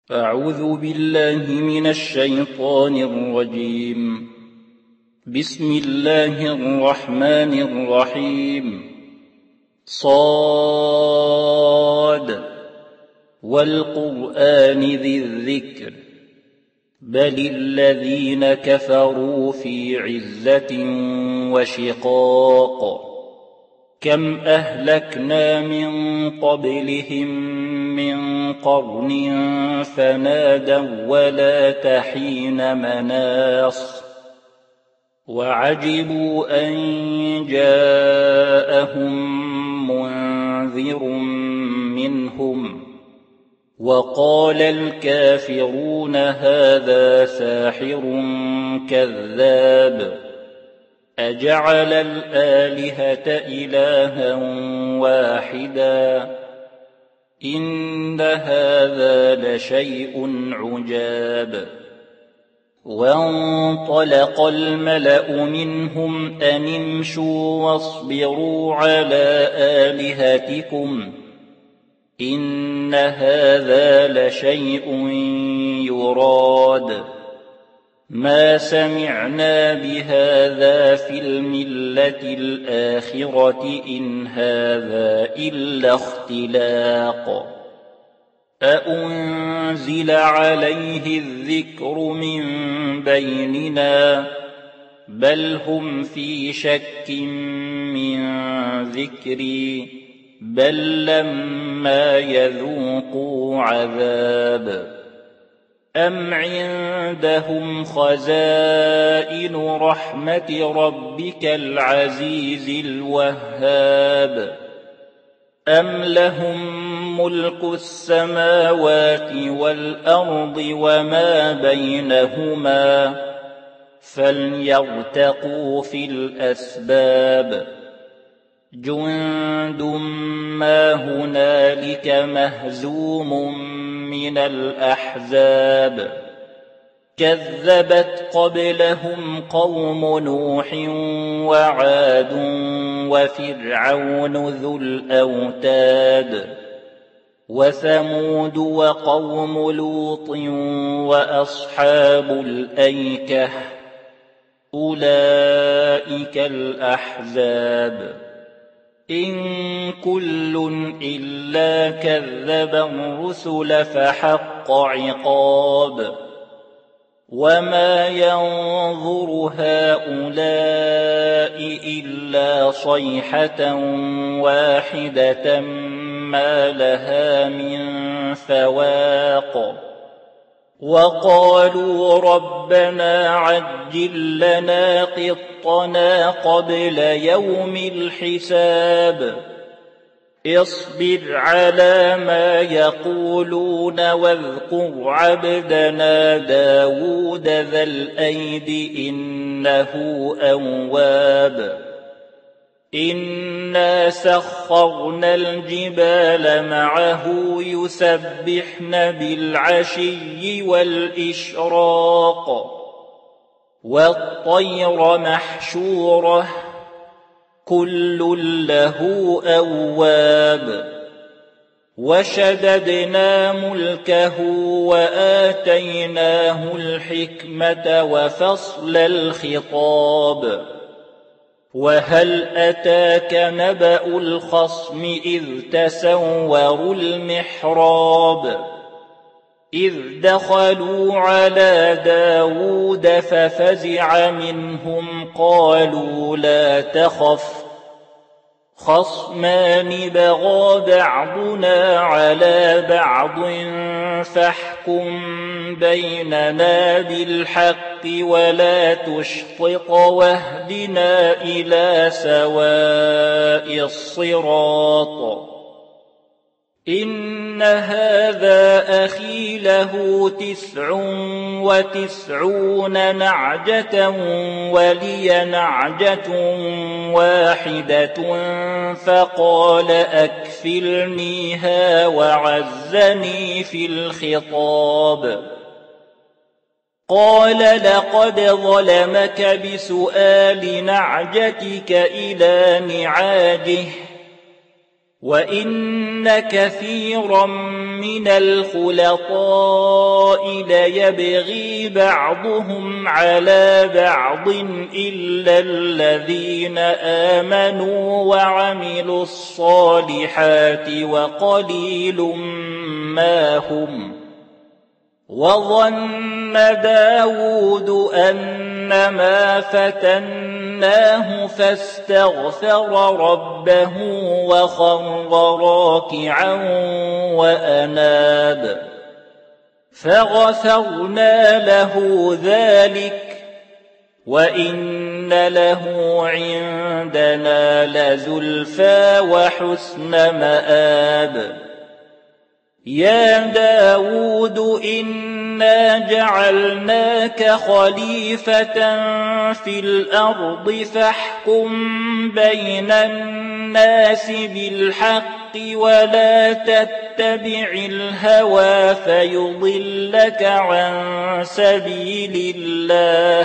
أعوذ بالله من الشيطان الرجيم. بسم الله الرحمن الرحيم. صاد والقرآن ذي الذكر بل الذين كفروا في عزة وشقاق. كم أهلكنا من قبلهم من قرن فنادوا ولا تحين مناص وعجبوا أن جاءهم منذر منهم وقال الكافرون هذا ساحر كذاب أجعل الآلهة إلها واحدا إن هذا لشيء عجاب. وانطلق الملأ منهم أن امشوا واصبروا على آلهتكم إن هذا لشيء يراد ما سمعنا بهذا في الملة الآخرة إن هذا إلا اختلاق أأنزل عليه الذكر من بيننا بل هم في شك من ذكري بل لما يذوقوا عذاب أم عندهم خزائن رحمة ربك العزيز الوهاب أم لهم ملك السماوات والأرض وما بينهما فليرتقوا في الأسباب جند ما هنالك مهزوم من الأحزاب كذبت قبلهم قوم نوح وعاد وفرعون ذو الأوتاد وثمود وقوم لوط وأصحاب الأيكة أولئك الأحزاب إن كل إلا كذب الرسل فحق عقاب وما ينظر هؤلاء إلا صيحة واحدة ما لها من فواق وقالوا ربنا عجل لنا قطنا قبل يوم الحساب اصبر على ما يقولون واذكر عبدنا داود ذا الأيد إنه أواب إنا سخرنا الجبال معه يسبحن بالعشي والإشراق والطير محشورة كل له أواب وشددنا ملكه وآتيناه الحكمة وفصل الخطاب وهل أتاك نبأ الخصم إذ تسوروا المحراب إذ دخلوا على داود ففزع منهم قالوا لا تخف خصمان بغى بعضنا على بعض فاحكم بيننا بالحق ولا تشطط واهدنا إلى سواء الصراط إن هذا أخي له 99 نعجة ولي نعجة واحدة فقال أكفلنيها وعزني في الخطاب قال لقد ظلمك بسؤال نعجتك إلى نعاجه وَإِنَّ كَثِيرًا مِنَ الْخُلَطَاءِ لَيَبْغِي بَعْضُهُمْ عَلَى بَعْضٍ إِلَّا الَّذِينَ آمَنُوا وَعَمِلُوا الصَّالِحَاتِ وَقَلِيلٌ مَّا هُمْ. وَظَنَّ دَاوُودُ أَنَّمَا فَتَنَّاهُ فَاسْتَغْفَرَ رَبَّهُ وَخَرَّ رَاكِعًا وَأَنَابَ فَغَفَرْنَا لَهُ ذَلِكَ وَإِنَّ لَهُ عِندَنَا لَزُلْفَىٰ وَحُسْنَ مَآبٍ. يَا دَاوُودُ إِنَّا جَعَلْنَاكَ خَلِيفَةً فِي الْأَرْضِ فَاحْكُم بَيْنَ النَّاسِ بِالْحَقِّ وَلَا تَتَّبِعِ الْهَوَىٰ فَيُضِلَّكَ عَن سَبِيلِ اللَّهِ ۚ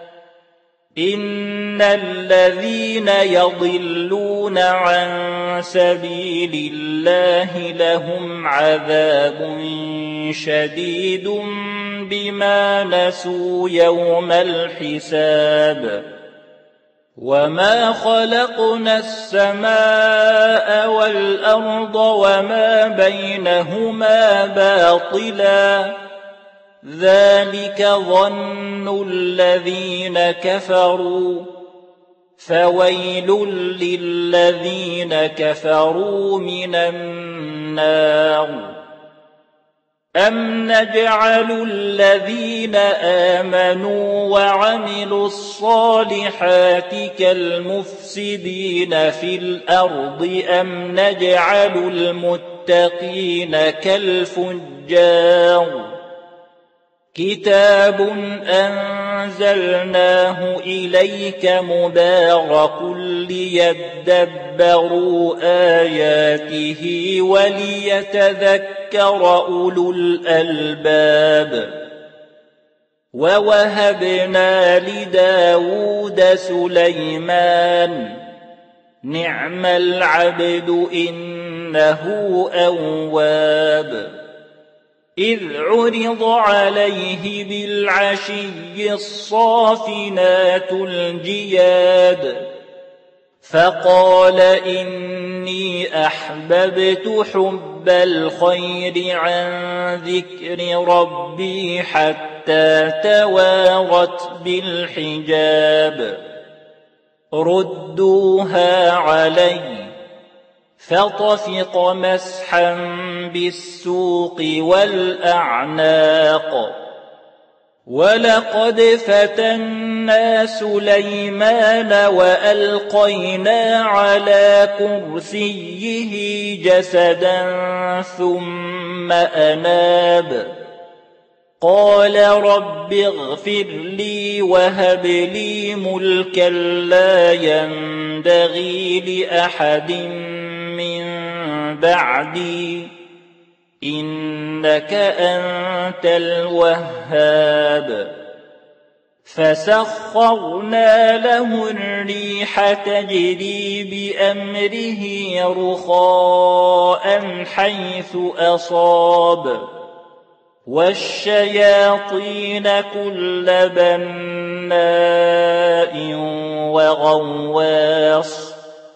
إِنَّ الَّذِينَ يَضِلُّونَ عَن سَبِيلِ اللَّهِ لَهُمْ عَذَابٌ شَدِيدٌ بِمَا نَسُوا يَوْمَ الْحِسَابِ. وَمَا خَلَقْنَا السَّمَاءَ وَالْأَرْضَ وَمَا بَيْنَهُمَا بَاطِلًا ذَلِكَ ظَنُّ الَّذِينَ كَفَرُوا فَوَيْلٌ لِّلَّذِينَ كَفَرُوا مِنَ النَّارِ. أَمْ نَجْعَلُ الَّذِينَ آمَنُوا وَعَمِلُوا الصَّالِحَاتِ كَالْمُفْسِدِينَ فِي الْأَرْضِ أَمْ نَجْعَلُ الْمُتَّقِينَ كَالْفُجَّارِ. كِتَابٌ أَنزَلْنَاهُ إِلَيْكَ مُبَارَكٌ لِّيَدَّبَّرُوا آيَاتِهِ وَلِيَتَذَكَّرَ أُولُو الْأَلْبَابِ. وَوَهَبْنَا لِدَاوُودَ سُلَيْمَانَ نِعْمَ الْعَبْدُ إِنَّهُ أَوَّابٌ. إِذْ عُرِضَ عَلَيْهِ بِالْعَشِيِّ الصَّافِنَاتُ الْجِيَادُ فَقَالَ إِنِّي أَحْبَبْتُ حُبَّ الْخَيْرِ عَن ذِكْرِ رَبِّي حَتَّىٰ تَوَارَتْ بِالْحِجَابِ. رُدُّوهَا عَلَيَّ فَطَفِقَ مَسْحًا بِالسُّوقِ وَالْأَعْنَاقِ. وَلَقَدْ فَتَنَّا سُلَيْمَانَ وَأَلْقَيْنَا عَلَىٰ كُرْسِيِّهِ جَسَدًا ثُمَّ أَنَابَ قَالَ رَبِّ اغْفِرْ لِي وَهَبْ لِي مُلْكًا لَّا يَنبَغِي لِأَحَدٍ مِّن بَعْدِي إِنَّكَ أَنتَ الْوَهَّابُ. فَسَخَّرْنَا لَهُ الرِّيحَ تَجْرِي بِأَمْرِهِ رُخَاءً حَيْثُ أَصَابَ وَالشَّيَاطِينَ كُلَّ بَنَّاءٍ وَغَوَّاصٍ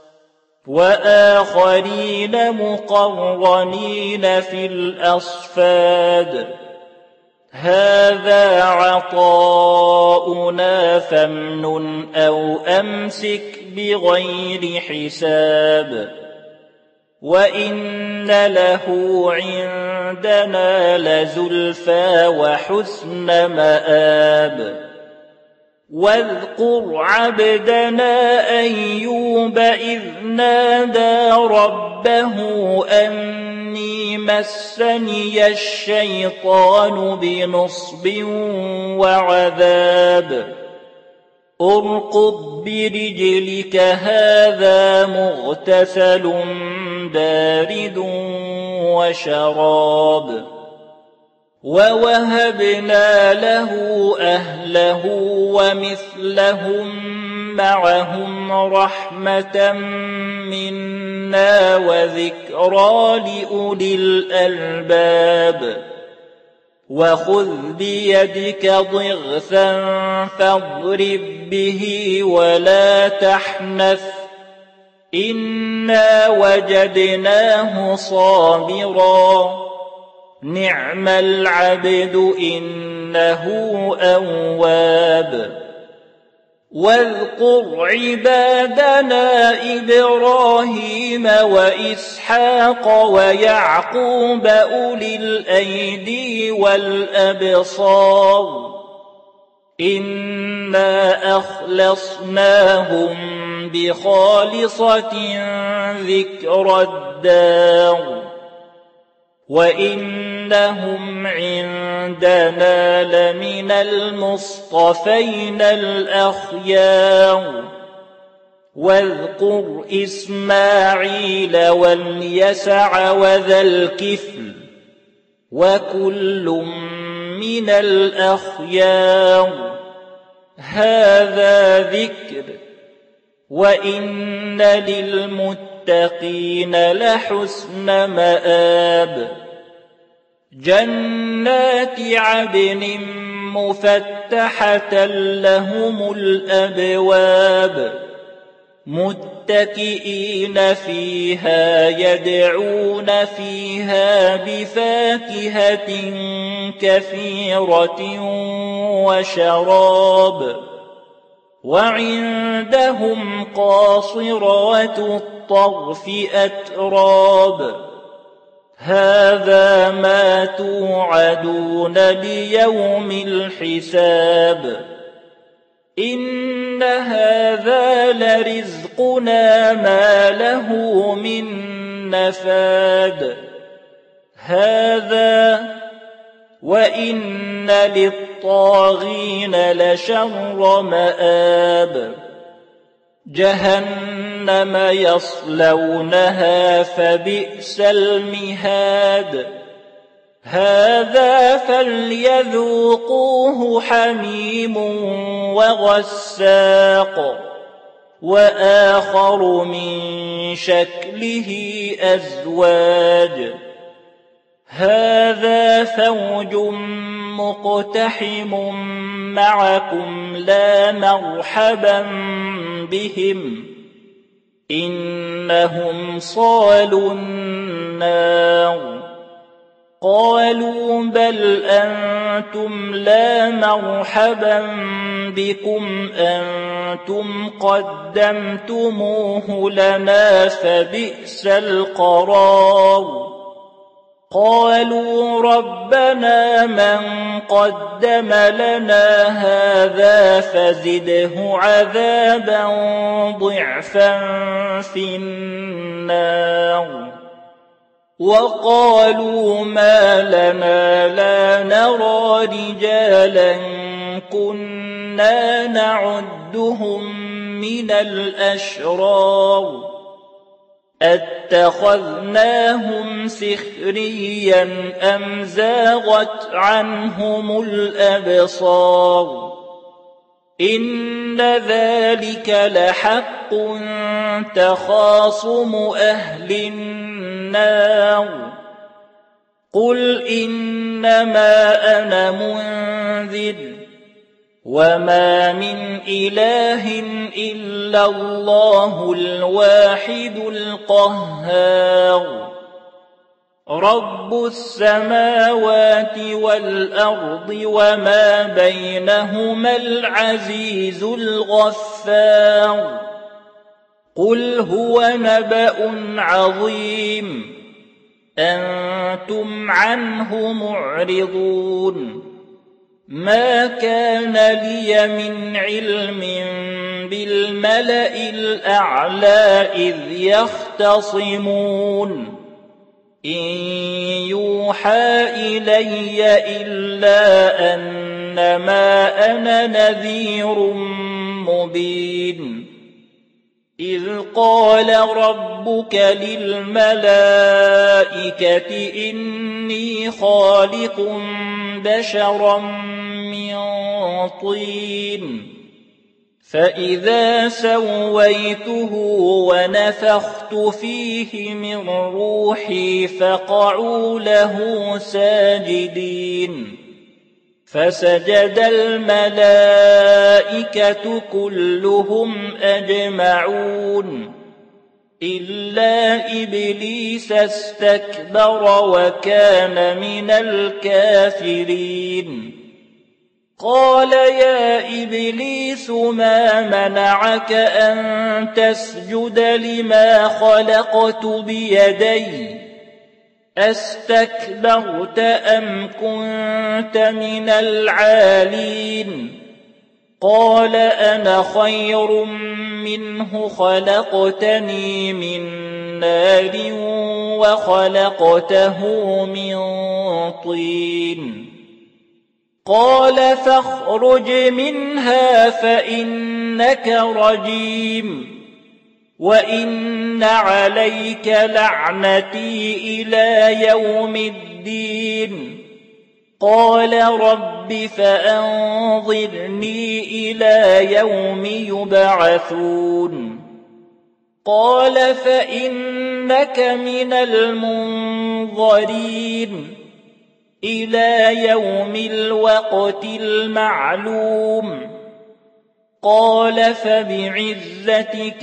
وَآخَرِينَ مُقَرَّنِينَ فِي الْأَصْفَادِ. هَٰذَا عَطَاؤُنَا فَامْنُنْ أَوْ أَمْسِكْ بِغَيْرِ حِسَابٍ. وَإِنَّ لَهُ عِندَنَا لَزُلْفَىٰ وَحُسْنَ مَآبٍ. وَاذْكُرْ عَبْدَنَا أَيُّوبَ إِذْ نَادَىٰ رَبَّهُ أَنِّي مَسَّنِيَ الشَّيْطَانُ بِنُصْبٍ وَعَذَابٍ. ارْكُضْ بِرِجْلِكَ هَٰذَا مُغْتَسَلٌ بَارِدٌ وَشَرَابٌ. وَوَهَبْنَا لَهُ أَهْلَهُ وَمِثْلَهُم مَّعَهُمْ رَحْمَةً وهدى وذكرى لأولي الألباب وخذ بيدك ضغثا فاضرب به ولا تحنث إنا وجدناه صابرا نعم العبد إنه أواب واذكر عبادنا إبراهيم وإسحاق ويعقوب أولي الأيدي والأبصار إنا أخلصناهم بخالصة ذكر الدار وإنهم عندنا لمن المصطفين الأخيار واذكر إسماعيل واليسع وذا الكفل وكل من الأخيار هذا ذكر وإن للمتقين لحسن مآب جنات عدن مفتحة لهم الأبواب متكئين فيها يدعون فيها بفاكهة كثيرة وشراب وعندهم قاصرات الطرف أتراب هذا ما توعدون ليوم الحساب إن هذا لرزقنا ما له من نفاد هذا وإن للطاغين لشر مآب جهنم يصلونها فبئس المهاد هذا فليذوقوه حميم وغساق وآخر من شكله أزواج هذا فوج مقتحم معكم لا مرحبا بهم إنهم صالوا النار قالوا بل أنتم لا مرحبا بكم أنتم قدمتموه لنا فبئس القرار قالوا ربنا من قدم لنا هذا فزده عذابا ضعفا في النار وقالوا ما لنا لا نرى رجالا كنا نعدهم من الأشرار أتخذناهم سخريا أم زاغت عنهم الأبصار إن ذلك لحق تخاصم أهل النار قل إنما أنا منذر وما من إله إلا الله الواحد القهار رب السماوات والأرض وما بينهما العزيز الغفار قل هو نبأ عظيم أنتم عنه معرضون ما كان لي من علم بالملأ الأعلى إذ يختصمون إن يوحى إلي إلا أنما أنا نذير مبين إذ قال ربك للملائكة إني خالق بشرا من طين فإذا سويته ونفخت فيه من روحي فقعوا له ساجدين فسجد الملائكة كلهم أجمعون إلا إبليس استكبر وكان من الكافرين قال يا إبليس ما منعك أن تسجد لما خلقت بيدي أستكبرت أم كنت من العالين قال أنا خير منه خلقتني من نار وخلقته من طين قال فاخرج منها فإنك رجيم وإن عليك لعنتي إلى يوم الدين قال رب فأنظرني إلى يوم يبعثون قال فإنك من المنظرين إلى يوم الوقت المعلوم قال فبعزتك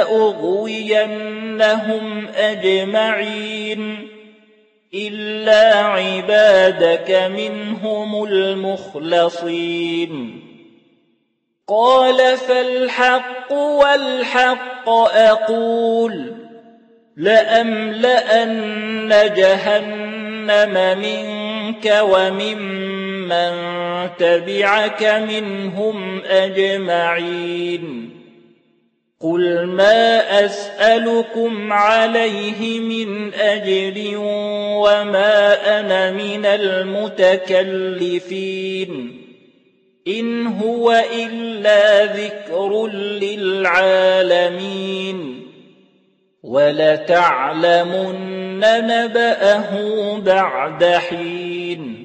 لأغوينهم أجمعين إلا عبادك منهم المخلصين قال فالحق والحق أقول لأملأن جهنم منك وممن تبعك منهم أجمعين قل ما أسألكم عليه من أجر وما أنا من المتكلفين إن هو إلا ذكر للعالمين ولتعلمن نبأه بعد حين